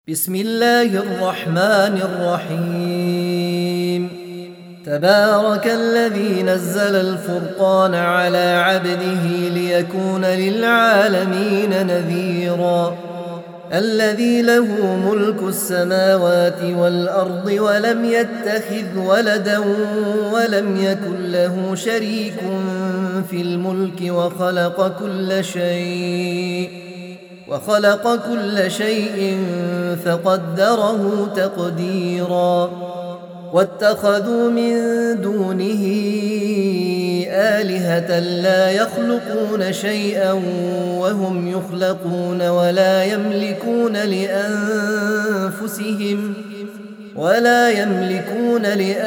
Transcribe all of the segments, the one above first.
بسم الله الرحمن الرحيم. تبارك الذي نزل الفرقان على عبده ليكون للعالمين نذيرا. الذي له ملك السماوات والأرض ولم يتخذ ولدا ولم يكن له شريك في الملك وخلق كل شيء فقدره تقديرا. واتخذوا من دونه آلهة لا يخلقون شيئا وهم يخلقون ولا يملكون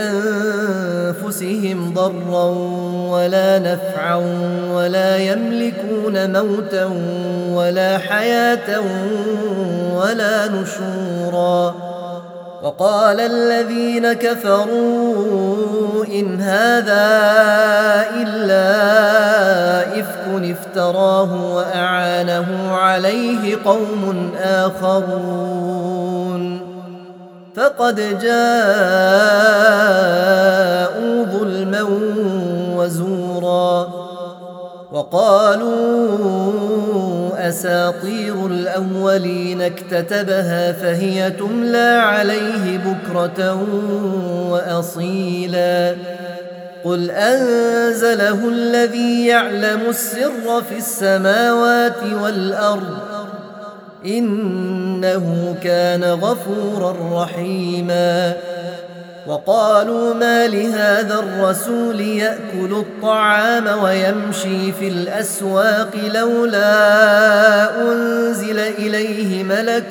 لأنفسهم ضرا ولا نفعا ولا يملكون موتا ولا حياة ولا نشورا. وقال الذين كفروا إن هذا إلا إفك افتراه وأعانه عليه قوم آخرون فقد جاءوا ظلما وزورا. وقالوا أساطير الأولين اكتتبها فهي تملى عليه بكرة وأصيلا. قل أنزله الذي يعلم السر في السماوات والأرض إنه كان غفورا رحيما. وقالوا ما لهذا الرسول يأكل الطعام ويمشي في الأسواق لولا أنزل إليه ملك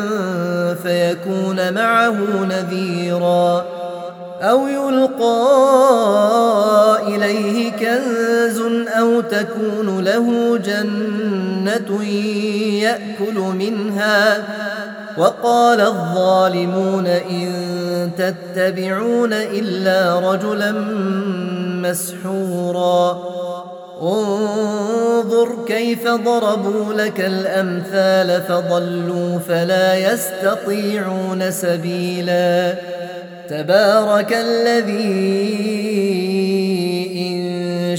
فيكون معه نذيرا أو يلقى إليه كنز أو تكون له جنة يأكل منها. وقال الظالمون إن تتبعون إلا رجلا مسحورا. انظر كيف ضربوا لك الأمثال فضلوا فلا يستطيعون سبيلا. تبارك الذي إن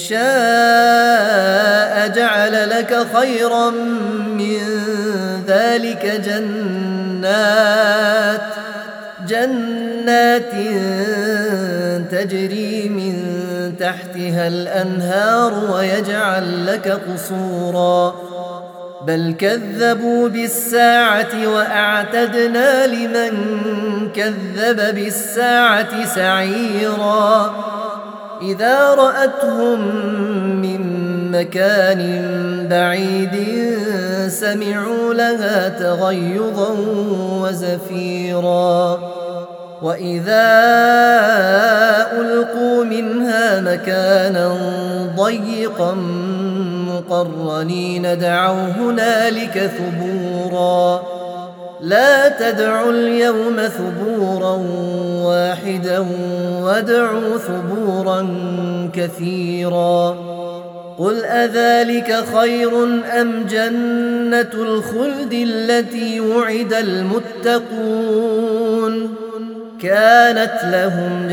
شاء جعل لك خيرا من ذلك جنات تجري من تحتها الأنهار ويجعل لك قصورا. بل كذبوا بالساعة وأعتدنا لمن كذب بالساعة سعيرا. إذا رأتهم من مكان بعيد سمعوا لها تغيظا وزفيرا. وإذا ألقوا منها مكانا ضيقا مقرنين دعوا هنالك ثبورا. لا تدعوا اليوم ثبورا واحدا وادعوا ثبورا كثيرا. قل أذلك خير أم جنة الخلد التي وعد المتقون كانت لهم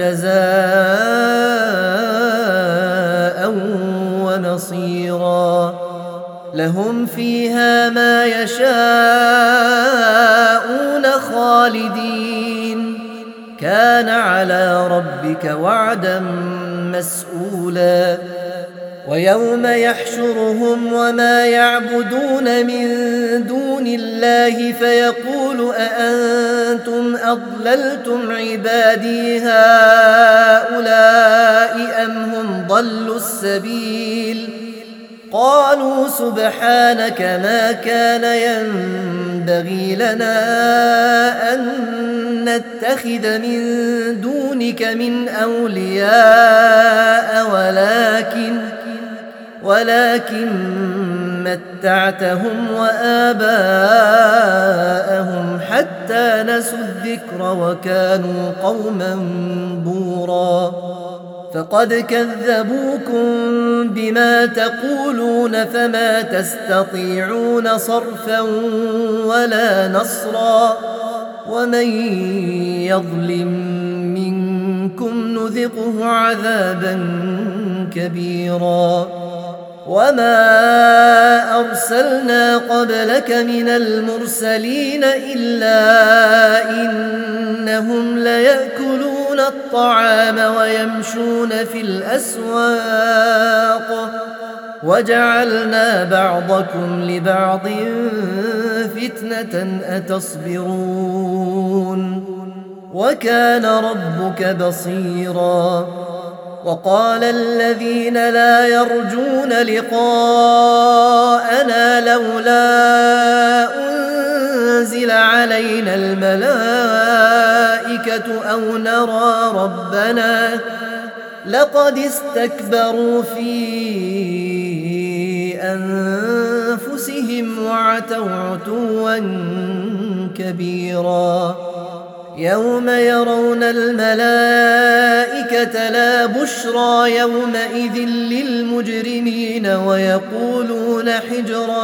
جزاء ومصيرا. لهم فيها ما يشاءون خالدين كان على ربك وعدا مسؤولا. ويوم يحشرهم وما يعبدون من دون الله فيقول أأنتم أضللتم عبادي هؤلاء أم هم ضلوا السبيل. قالوا سبحانك ما كان ينبغي لنا أن نتخذ من دونك من أولياء ولكن متعتهم وآباءهم حتى نسوا الذكر وكانوا قوما بورا. فقد كذبوكم بما تقولون فما تستطيعون صرفا ولا نصرا ومن يظلم منكم نذقه عذابا كبيرا وما أرسلنا قبلك من المرسلين إلا إنهم ليأكلون الطعام ويمشون في الأسواق وجعلنا بعضكم لبعض فتنة أتصبرون وكان ربك بصيرا وقال الذين لا يرجون لقاءنا لولا أنزل علينا الملائكة أو نرى ربنا لقد استكبروا في أنفسهم وعتوا عتوا كبيرا يوم يرون الملائكة لا بشرى يومئذ للمجرمين ويقولون حجرا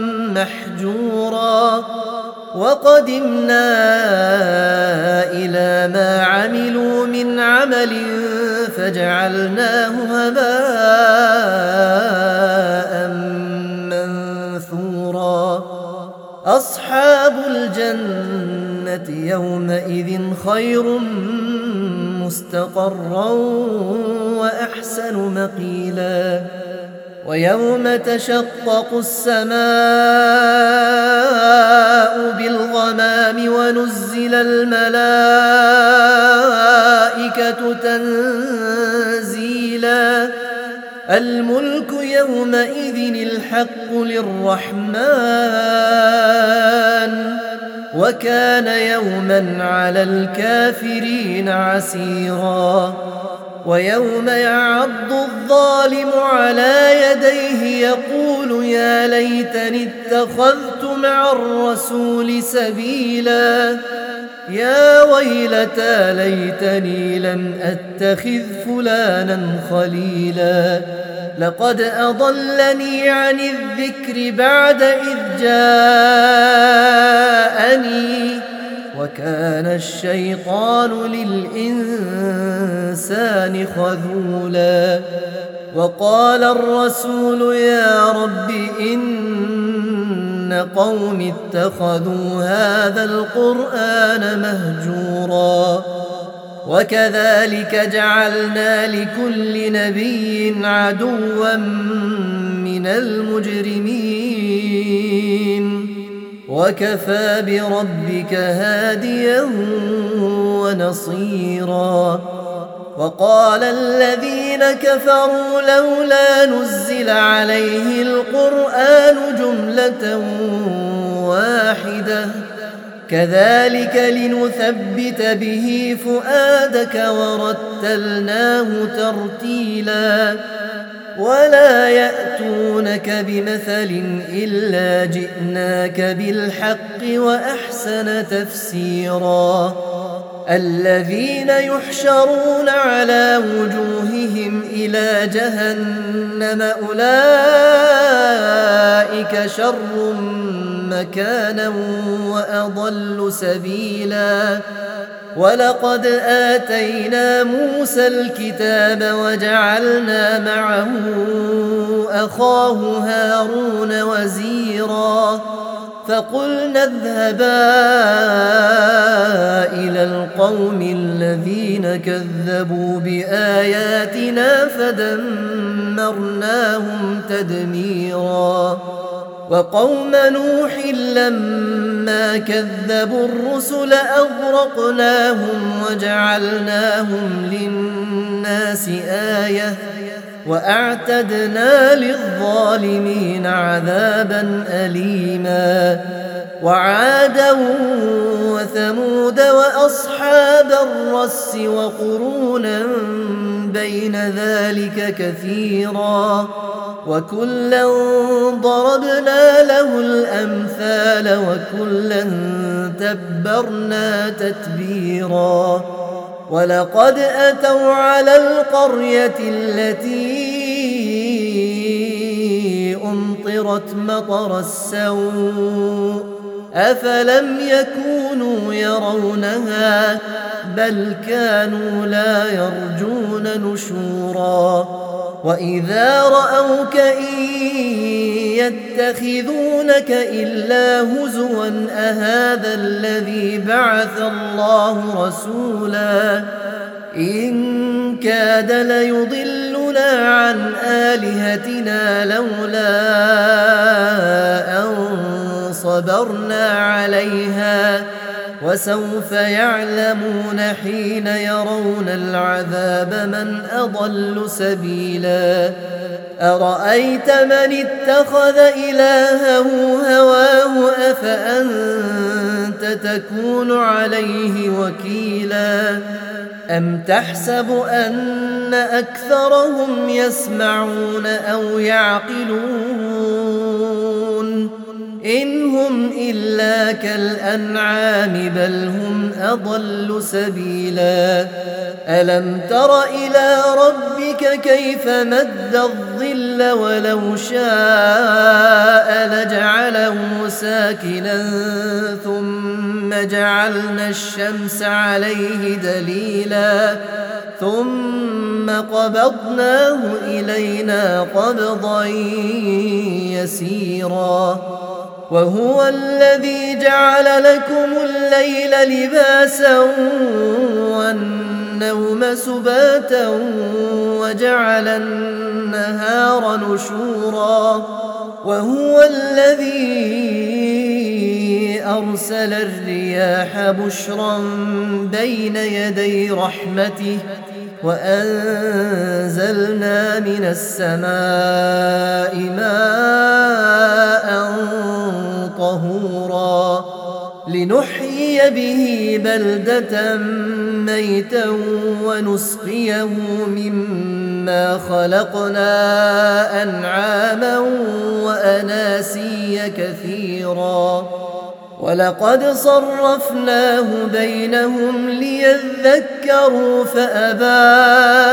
محجورا وقدمنا إلى ما عملوا من عمل فجعلناه هباء منثورا أصحاب الجنة يومئذ خير مستقرا وأحسن مقيلا ويوم تشقق السماء بالغمام ونزل الملائكة تنزيلا الملك يومئذ الحق للرحمن وكان يوما على الكافرين عسيرا ويوم يعض الظالم على يديه يقول يا ليتني اتخذت مع الرسول سبيلا يا ويلتى ليتني لم أتخذ فلانا خليلا لقد أضلني عن الذكر بعد إذ جاءني وكان الشيطان للإنسان خذولا وقال الرسول يا رب إن قوم اتخذوا هذا القرآن مهجورا وكذلك جعلنا لكل نبي عدوا من المجرمين وكفى بربك هاديا ونصيرا وقال الذين كفروا لولا نزل عليه القرآن جملة واحدة كذلك لنثبت به فؤادك ورتلناه ترتيلا ولا يأتونك بمثل إلا جئناك بالحق وأحسن تفسيرا الذين يحشرون على وجوههم إلى جهنم أولئك شر مكانا وأضل سبيلا ولقد آتينا موسى الكتاب وجعلنا معه أخاه هارون وزيرا فقلنا اذهبا إلى القوم الذين كذبوا بآياتنا فدمرناهم تدميرا وقوم نوح لما كذبوا الرسل أغرقناهم وجعلناهم للناس آية وأعتدنا للظالمين عذابا أليما وعادا وثمود وأصحاب الرس وقرونا بين ذلك كثيرا وكلا ضربنا له الأمثال وكلا تبرنا تتبيرا ولقد أتوا على القرية التي أمطرت مطر السوء أفلم يكونوا يرونها بل كانوا لا يرجون نشورا وإذا رأوك إن يتخذونك إلا هزوا أهذا الذي بعث الله رسولا إن كاد ليضلنا عن آلهتنا لولا أن صبرنا عليها وسوف يعلمون حين يرون العذاب من أضل سبيلا أرأيت من اتخذ إلهه هواه أفأنت تكون عليه وكيلا أم تحسب أن أكثرهم يسمعون أو يعقلون إن هم إلا كالأنعام بل هم أضل سبيلا ألم تر إلى ربك كيف مد الظل ولو شاء لجعله ساكنا ثم جعلنا الشمس عليه دليلا ثم قبضناه إلينا قبضا يسيرا وهو الذي جعل لكم الليل لباسا والنوم سباتا وجعل النهار نشورا وهو الذي أرسل الرياح بشرا بين يدي رحمته وأنزلنا من السماء ماء طهورا لنحيي به بلدة ميتا ونسقيه مما خلقنا أنعاما وأناسيا كثيرا ولقد صرفناه بينهم ليذكروا فأبى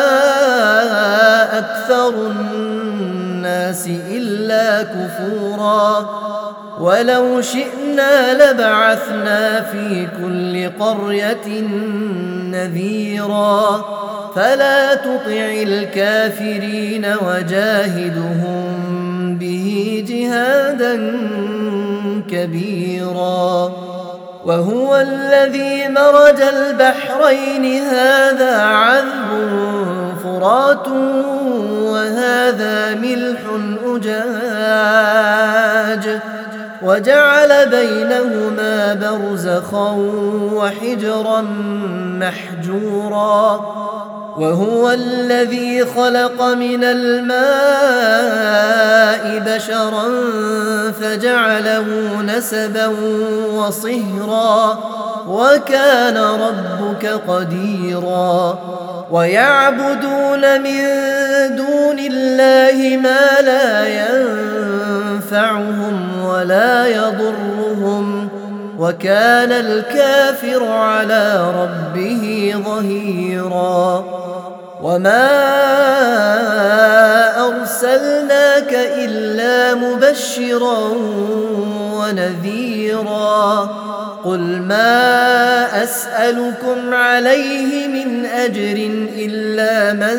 أكثر الناس إلا كفورا ولو شئنا لبعثنا في كل قرية نذيرا فلا تطع الكافرين وجاهدهم به جهادا كبيرا وهو الذي مرج البحرين هذا عذب فرات وهذا ملح أجاج وجعل بينهما برزخا وحجرا محجورا وهو الذي خلق من الماء بشرا فجعله نسبا وصهرا وكان ربك قديرا ويعبدون من دون الله ما لا ينفعهم ولا يضرهم وكان الكافر على ربه ظهيرا وما أرسلناك إلا مبشرا ونذيرا قل ما أسألكم عليه من أجر إلا من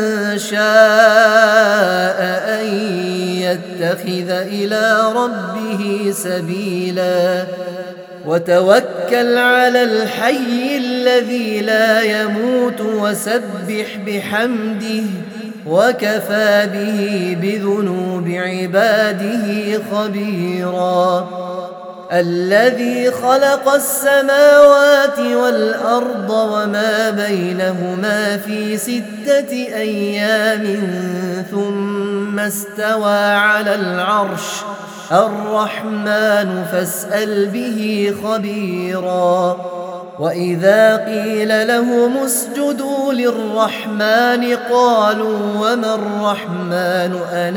شاء أن يتخذ إلى ربه سبيلا وتوكل على الحي الذي لا يموت وسبح بحمده وكفى به بذنوب عباده خبيرا الذي خلق السماوات والأرض وما بينهما في 6 أيام ثم استوى على العرش الرحمن فاسأل به خبيرا وإذا قيل لهم اسجدوا للرحمن قالوا وما الرحمن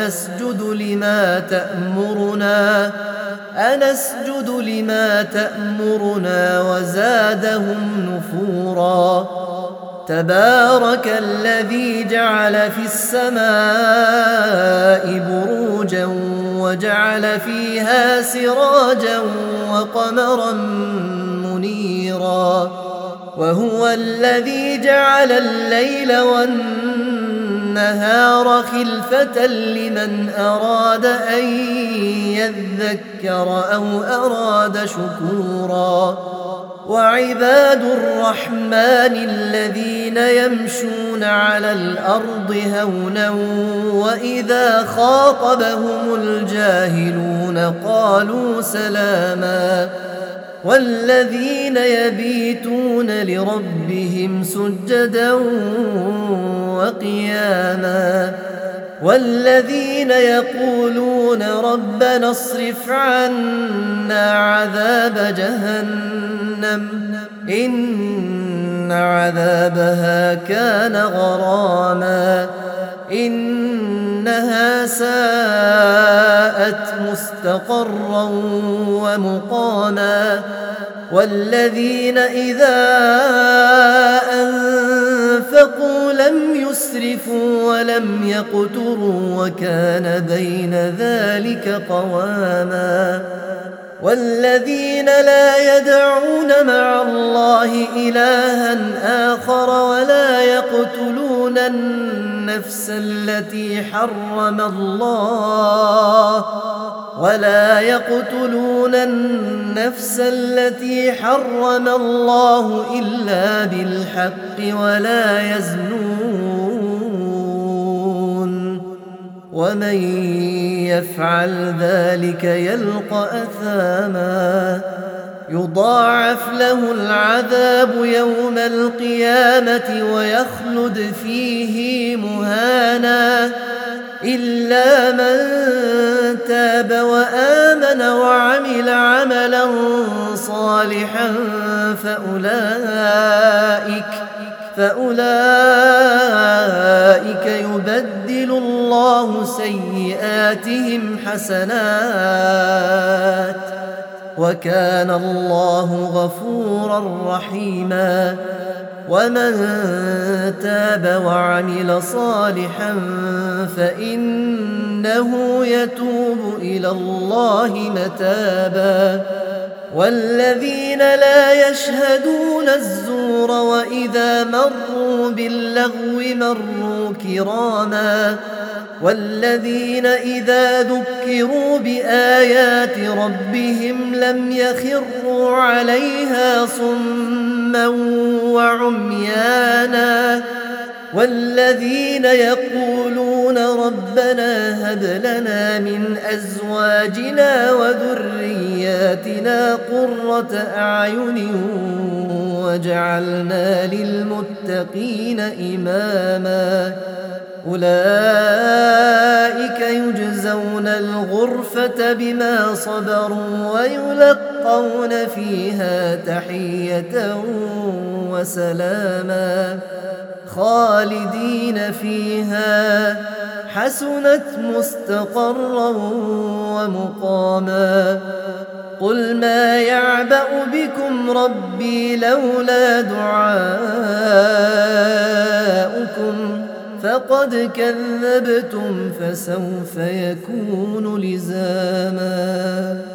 أنسجد لما تأمرنا وزادهم نفورا تبارك الذي جعل في السماء بروجا وجعل فيها سراجا وقمرا منيرا وهو الذي جعل الليل والنهار خلفة لمن أراد أن يذكر أو أراد شكورا وعباد الرحمن الذين يمشون على الأرض هونا وإذا خاطبهم الجاهلون قالوا سلاما والذين يبيتون لربهم سجدا وقياما والذين يقولون ربنا اصرف عنا عذاب جهنم إن عذابها كان غراما إنها ساءت مستقرا ومقاما والذين إذا أنفقوا لم يسرفوا ولم يقتروا وكان بين ذلك قواما والذين لا يدعون مع الله إلها آخر ولا يقتلون النفس التي حرم الله إلا بالحق ولا يزنون ومن يفعل ذلك يلقى أثاما يضاعف له العذاب يوم القيامة ويخلد فيه مهانا إلا من تاب وآمن وعمل عملا صالحا فأولئك يبدل الله سيئاتهم حسنات وكان الله غفورا رحيما ومن تاب وعمل صالحا فإنه يتوب إلى الله متابا والذين لا يشهدون الزور وإذا مروا باللغو مروا كراما والذين إذا ذكروا بآيات ربهم لم يخروا عليها صما وعميانا والذين يقولون ربنا هب لنا من أزواجنا وذرياتنا قرة أعين وجعلنا للمتقين إماما أولئك يجزون الغرفة بما صبروا ويلقون فيها تحية وسلاما خالدين فيها حسنت مستقرا ومقاما قل ما يعبأ بكم ربي لولا دعاؤكم فقد كذبتم فسوف يكون لزاما